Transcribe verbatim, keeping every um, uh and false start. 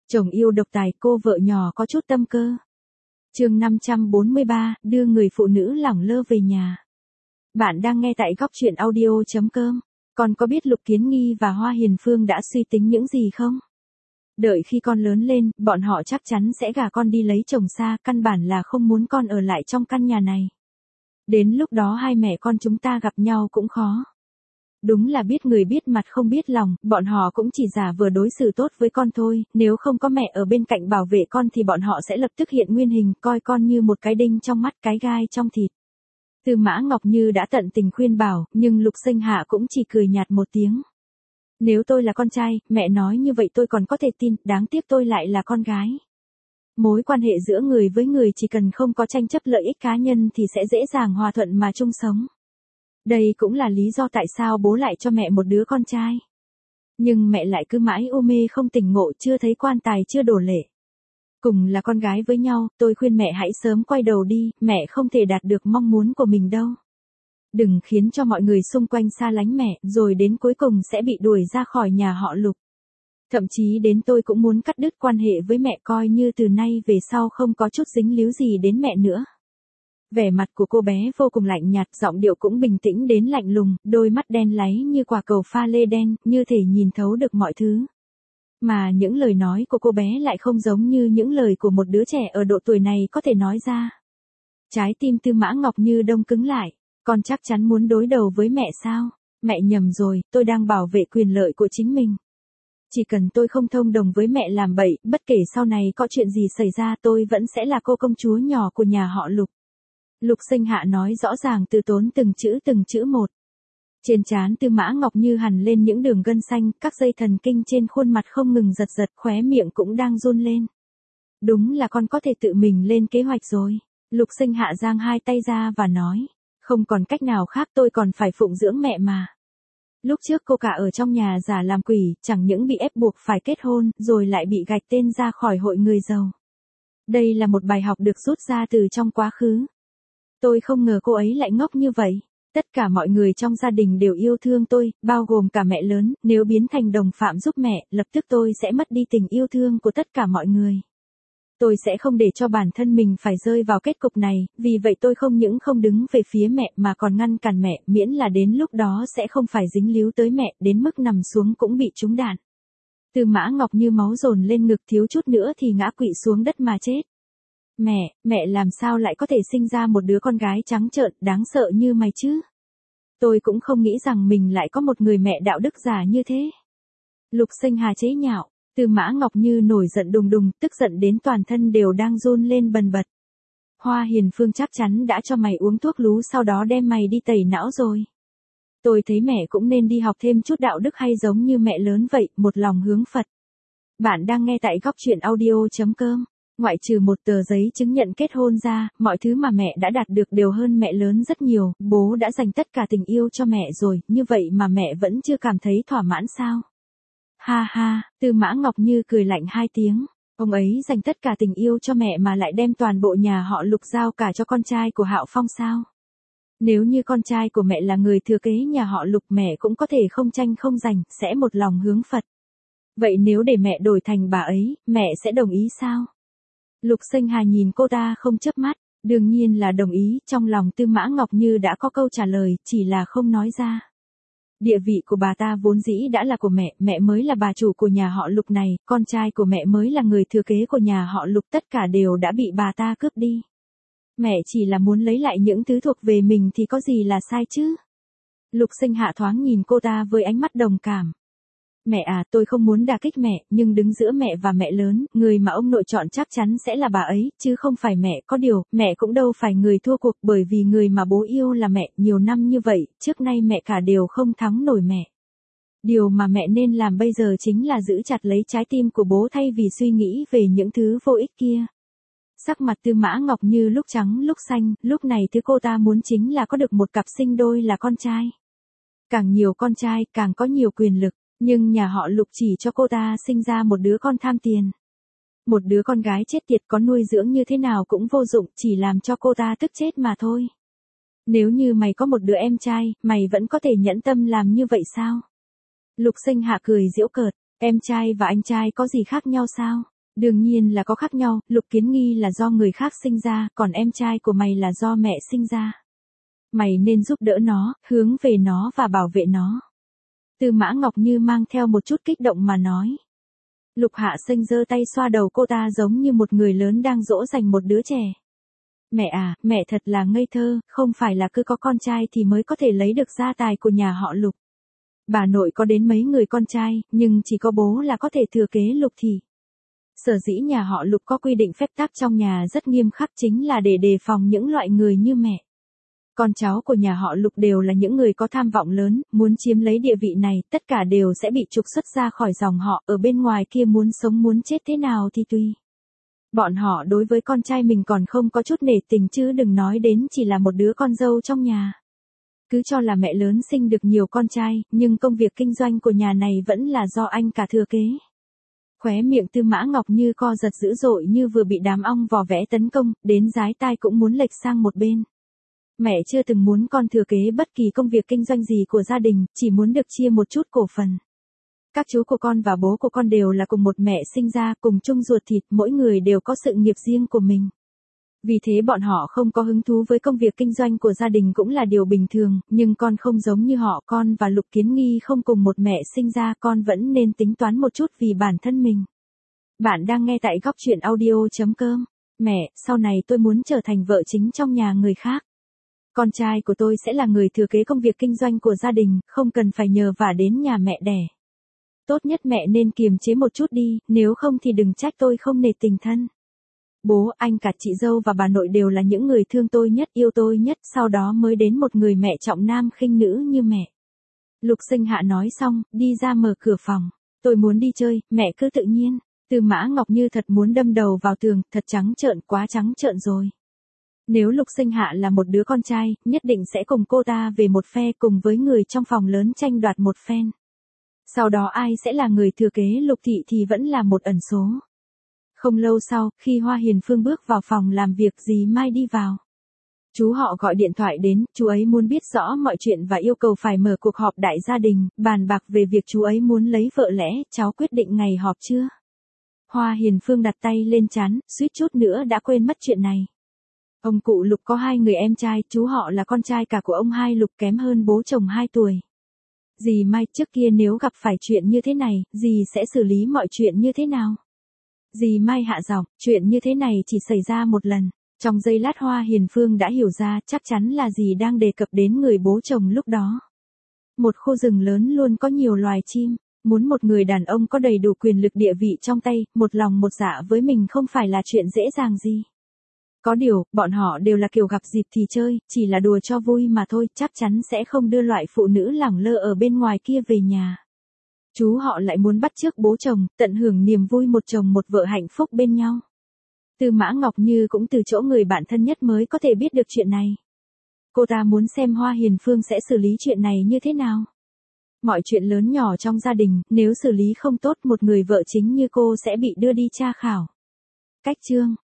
Chồng yêu độc tài, cô vợ nhỏ có chút tâm cơ. Chương năm trăm bốn mươi ba, đưa người phụ nữ lẳng lơ về nhà. Bạn đang nghe tại góc truyện audio chấm com. Con có biết Lục Kiến Nghi và Hoa Hiền Phương đã suy tính những gì không? Đợi khi con lớn lên, bọn họ chắc chắn sẽ gả con đi lấy chồng xa, căn bản là không muốn con ở lại trong căn nhà này. Đến lúc đó hai mẹ con chúng ta gặp nhau cũng khó. Đúng là biết người biết mặt không biết lòng, bọn họ cũng chỉ giả vờ đối xử tốt với con thôi, nếu không có mẹ ở bên cạnh bảo vệ con thì bọn họ sẽ lập tức hiện nguyên hình, coi con như một cái đinh trong mắt, cái gai trong thịt. Tư Mã Ngọc Như đã tận tình khuyên bảo, nhưng Lục Sinh Hạ cũng chỉ cười nhạt một tiếng. Nếu tôi là con trai, mẹ nói như vậy tôi còn có thể tin, đáng tiếc tôi lại là con gái. Mối quan hệ giữa người với người chỉ cần không có tranh chấp lợi ích cá nhân thì sẽ dễ dàng hòa thuận mà chung sống. Đây cũng là lý do tại sao bố lại cho mẹ một đứa con trai. Nhưng mẹ lại cứ mãi u mê không tỉnh ngộ, chưa thấy quan tài chưa đổ lệ. Cùng là con gái với nhau, tôi khuyên mẹ hãy sớm quay đầu đi, mẹ không thể đạt được mong muốn của mình đâu. Đừng khiến cho mọi người xung quanh xa lánh mẹ, rồi đến cuối cùng sẽ bị đuổi ra khỏi nhà họ Lục. Thậm chí đến tôi cũng muốn cắt đứt quan hệ với mẹ, coi như từ nay về sau không có chút dính líu gì đến mẹ nữa. Vẻ mặt của cô bé vô cùng lạnh nhạt, giọng điệu cũng bình tĩnh đến lạnh lùng, đôi mắt đen láy như quả cầu pha lê đen, như thể nhìn thấu được mọi thứ. Mà những lời nói của cô bé lại không giống như những lời của một đứa trẻ ở độ tuổi này có thể nói ra. Trái tim Tư Mã Ngọc Như đông cứng lại, con chắc chắn muốn đối đầu với mẹ sao? Mẹ nhầm rồi, tôi đang bảo vệ quyền lợi của chính mình. Chỉ cần tôi không thông đồng với mẹ làm bậy, bất kể sau này có chuyện gì xảy ra tôi vẫn sẽ là cô công chúa nhỏ của nhà họ Lục. Lục Sinh Hạ nói rõ ràng từ tốn từng chữ từng chữ một. Trên trán Tư Mã Ngọc Như hằn lên những đường gân xanh, các dây thần kinh trên khuôn mặt không ngừng giật giật, khóe miệng cũng đang run lên. Đúng là con có thể tự mình lên kế hoạch rồi. Lục Sinh Hạ giang hai tay ra và nói, không còn cách nào khác, tôi còn phải phụng dưỡng mẹ mà. Lúc trước cô cả ở trong nhà giả làm quỷ, chẳng những bị ép buộc phải kết hôn, rồi lại bị gạch tên ra khỏi hội người giàu. Đây là một bài học được rút ra từ trong quá khứ. Tôi không ngờ cô ấy lại ngốc như vậy. Tất cả mọi người trong gia đình đều yêu thương tôi, bao gồm cả mẹ lớn, nếu biến thành đồng phạm giúp mẹ, lập tức tôi sẽ mất đi tình yêu thương của tất cả mọi người. Tôi sẽ không để cho bản thân mình phải rơi vào kết cục này, vì vậy tôi không những không đứng về phía mẹ mà còn ngăn cản mẹ, miễn là đến lúc đó sẽ không phải dính líu tới mẹ, đến mức nằm xuống cũng bị trúng đạn. Tư Mã Ngọc Như máu dồn lên ngực, thiếu chút nữa thì ngã quỵ xuống đất mà chết. Mẹ, mẹ làm sao lại có thể sinh ra một đứa con gái trắng trợn, đáng sợ như mày chứ? Tôi cũng không nghĩ rằng mình lại có một người mẹ đạo đức giả như thế. Lục Sinh Hà chế nhạo, Tư Mã Ngọc Như nổi giận đùng đùng, tức giận đến toàn thân đều đang run lên bần bật. Hoa Hiền Phương chắc chắn đã cho mày uống thuốc lú sau đó đem mày đi tẩy não rồi. Tôi thấy mẹ cũng nên đi học thêm chút đạo đức hay giống như mẹ lớn vậy, một lòng hướng Phật. Bạn đang nghe tại góc truyện audio chấm com. Ngoại trừ một tờ giấy chứng nhận kết hôn ra, mọi thứ mà mẹ đã đạt được đều hơn mẹ lớn rất nhiều, bố đã dành tất cả tình yêu cho mẹ rồi, như vậy mà mẹ vẫn chưa cảm thấy thỏa mãn sao? Ha ha, Tư Mã Ngọc Như cười lạnh hai tiếng, ông ấy dành tất cả tình yêu cho mẹ mà lại đem toàn bộ nhà họ Lục giao cả cho con trai của Hạo Phong sao? Nếu như con trai của mẹ là người thừa kế nhà họ Lục, mẹ cũng có thể không tranh không giành, sẽ một lòng hướng Phật. Vậy nếu để mẹ đổi thành bà ấy, mẹ sẽ đồng ý sao? Lục Sinh Hà nhìn cô ta không chớp mắt, đương nhiên là đồng ý, trong lòng Tư Mã Ngọc Như đã có câu trả lời, chỉ là không nói ra. Địa vị của bà ta vốn dĩ đã là của mẹ, mẹ mới là bà chủ của nhà họ Lục này, con trai của mẹ mới là người thừa kế của nhà họ Lục, tất cả đều đã bị bà ta cướp đi. Mẹ chỉ là muốn lấy lại những thứ thuộc về mình thì có gì là sai chứ? Lục Sinh Hạ thoáng nhìn cô ta với ánh mắt đồng cảm. Mẹ à, tôi không muốn đả kích mẹ, nhưng đứng giữa mẹ và mẹ lớn, người mà ông nội chọn chắc chắn sẽ là bà ấy, chứ không phải mẹ. Có điều, mẹ cũng đâu phải người thua cuộc, bởi vì người mà bố yêu là mẹ, nhiều năm như vậy, trước nay mẹ cả đều không thắng nổi mẹ. Điều mà mẹ nên làm bây giờ chính là giữ chặt lấy trái tim của bố thay vì suy nghĩ về những thứ vô ích kia. Sắc mặt Tư Mã Ngọc Như lúc trắng lúc xanh, lúc này thứ cô ta muốn chính là có được một cặp sinh đôi là con trai. Càng nhiều con trai, càng có nhiều quyền lực. Nhưng nhà họ Lục chỉ cho cô ta sinh ra một đứa con tham tiền. Một đứa con gái chết tiệt, có nuôi dưỡng như thế nào cũng vô dụng, chỉ làm cho cô ta tức chết mà thôi. Nếu như mày có một đứa em trai, mày vẫn có thể nhẫn tâm làm như vậy sao? Lục Sinh Hạ cười giễu cợt, em trai và anh trai có gì khác nhau sao? Đương nhiên là có khác nhau, Lục Kiến Nghi là do người khác sinh ra, còn em trai của mày là do mẹ sinh ra. Mày nên giúp đỡ nó, hướng về nó và bảo vệ nó. Tư Mã Ngọc Như mang theo một chút kích động mà nói. Lục Hạ Xanh giơ tay xoa đầu cô ta giống như một người lớn đang dỗ dành một đứa trẻ. Mẹ à, mẹ thật là ngây thơ, không phải là cứ có con trai thì mới có thể lấy được gia tài của nhà họ Lục. Bà nội có đến mấy người con trai, nhưng chỉ có bố là có thể thừa kế Lục thị. Sở dĩ nhà họ Lục có quy định phép tắc trong nhà rất nghiêm khắc chính là để đề phòng những loại người như mẹ. Con cháu của nhà họ Lục đều là những người có tham vọng lớn, muốn chiếm lấy địa vị này, tất cả đều sẽ bị trục xuất ra khỏi dòng họ, ở bên ngoài kia muốn sống muốn chết thế nào thì tùy. Bọn họ đối với con trai mình còn không có chút nể tình chứ đừng nói đến chỉ là một đứa con dâu trong nhà. Cứ cho là mẹ lớn sinh được nhiều con trai, nhưng công việc kinh doanh của nhà này vẫn là do anh cả thừa kế. Khóe miệng Tư Mã Ngọc Như co giật dữ dội như vừa bị đám ong vò vẽ tấn công, đến dái tai cũng muốn lệch sang một bên. Mẹ chưa từng muốn con thừa kế bất kỳ công việc kinh doanh gì của gia đình, chỉ muốn được chia một chút cổ phần. Các chú của con và bố của con đều là cùng một mẹ sinh ra, cùng chung ruột thịt, mỗi người đều có sự nghiệp riêng của mình. Vì thế bọn họ không có hứng thú với công việc kinh doanh của gia đình cũng là điều bình thường, nhưng con không giống như họ, con và Lục Kiến Nghi không cùng một mẹ sinh ra, con vẫn nên tính toán một chút vì bản thân mình. Bạn đang nghe tại góc truyện audio chấm com. Mẹ, sau này tôi muốn trở thành vợ chính trong nhà người khác. Con trai của tôi sẽ là người thừa kế công việc kinh doanh của gia đình, không cần phải nhờ vả đến nhà mẹ đẻ. Tốt nhất mẹ nên kiềm chế một chút đi, nếu không thì đừng trách tôi không nể tình thân. Bố, anh cả, chị dâu và bà nội đều là những người thương tôi nhất, yêu tôi nhất, sau đó mới đến một người mẹ trọng nam khinh nữ như mẹ. Lục Sinh Hạ nói xong, đi ra mở cửa phòng. Tôi muốn đi chơi, mẹ cứ tự nhiên. Tư Mã Ngọc Như thật muốn đâm đầu vào tường, thật trắng trợn, quá trắng trợn rồi. Nếu Lục Sinh Hạ là một đứa con trai, nhất định sẽ cùng cô ta về một phe cùng với người trong phòng lớn tranh đoạt một phen. Sau đó ai sẽ là người thừa kế Lục thị thì vẫn là một ẩn số. Không lâu sau, khi Hoa Hiền Phương bước vào phòng làm việc, dì Mai đi vào. Chú họ gọi điện thoại đến, chú ấy muốn biết rõ mọi chuyện và yêu cầu phải mở cuộc họp đại gia đình, bàn bạc về việc chú ấy muốn lấy vợ lẽ, cháu quyết định ngày họp chưa? Hoa Hiền Phương đặt tay lên trán, suýt chút nữa đã quên mất chuyện này. Ông cụ Lục có hai người em trai, chú họ là con trai cả của ông hai Lục, kém hơn bố chồng hai tuổi. Dì Mai, trước kia nếu gặp phải chuyện như thế này, dì sẽ xử lý mọi chuyện như thế nào? Dì Mai hạ giọng, chuyện như thế này chỉ xảy ra một lần. Trong giây lát Hoa Hiền Phương đã hiểu ra, chắc chắn là dì đang đề cập đến người bố chồng lúc đó. Một khu rừng lớn luôn có nhiều loài chim, muốn một người đàn ông có đầy đủ quyền lực địa vị trong tay, một lòng một dạ với mình không phải là chuyện dễ dàng gì. Có điều, bọn họ đều là kiểu gặp dịp thì chơi, chỉ là đùa cho vui mà thôi, chắc chắn sẽ không đưa loại phụ nữ lẳng lơ ở bên ngoài kia về nhà. Chú họ lại muốn bắt chước bố chồng, tận hưởng niềm vui một chồng một vợ hạnh phúc bên nhau. Tư Mã Ngọc Như cũng từ chỗ người bạn thân nhất mới có thể biết được chuyện này. Cô ta muốn xem Hoa Hiền Phương sẽ xử lý chuyện này như thế nào. Mọi chuyện lớn nhỏ trong gia đình, nếu xử lý không tốt một người vợ chính như cô sẽ bị đưa đi tra khảo. Cách chương